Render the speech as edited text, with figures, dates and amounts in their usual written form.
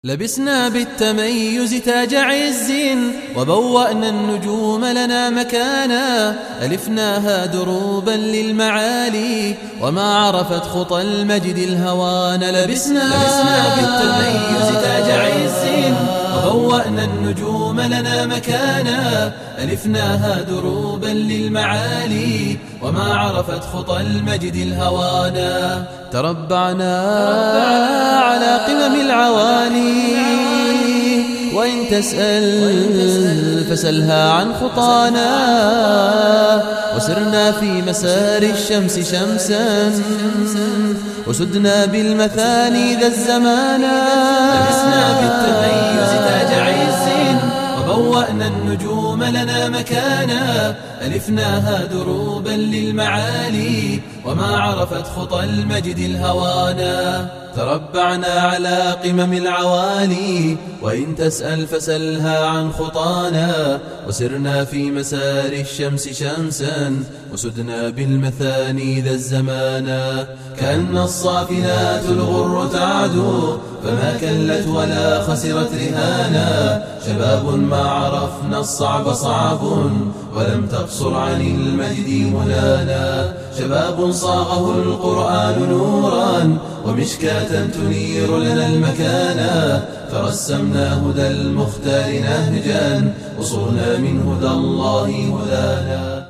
لبسنا بالتميز تاج عز وبوأنا النجوم لنا مكانا، ألفناها دروبا للمعالي وما عرفت خطى المجد الهوان. لبسنا بالتميز تاج عز وبوأنا النجوم لنا مكانا، ألفناها دروبا للمعالي وما عرفت خطى المجد الهوانا. تربعنا على قمم العوالي، وإن تسأل فسلها عن خطانا، وسرنا في مسار الشمس شمسا وسدنا بالمثاني ذا الزمانا. لبسنا بالتميز تاج عز وبوأنا النجوم لنا مكانا، ألفناها دروبا للمعالي وما عرفت خطى المجد الهوانا. تربعنا على قمم العوالي، وإن تسأل فسلها عن خطانا، وسرنا في مسار الشمس شمسا وسدنا بالمثاني ذا الزمانا. كأن الصافنات الغر تعدو فما كلت ولا خسرت رهانا، شباب ما عرفنا الصعب صعب ولم تقصر عن المجد منانا. شباب صاغه القرآن نورا ومشكاة تنير لنا المكانا، فرسمنا هدى المختار نهجا وصرنا من هدى الله هدانا.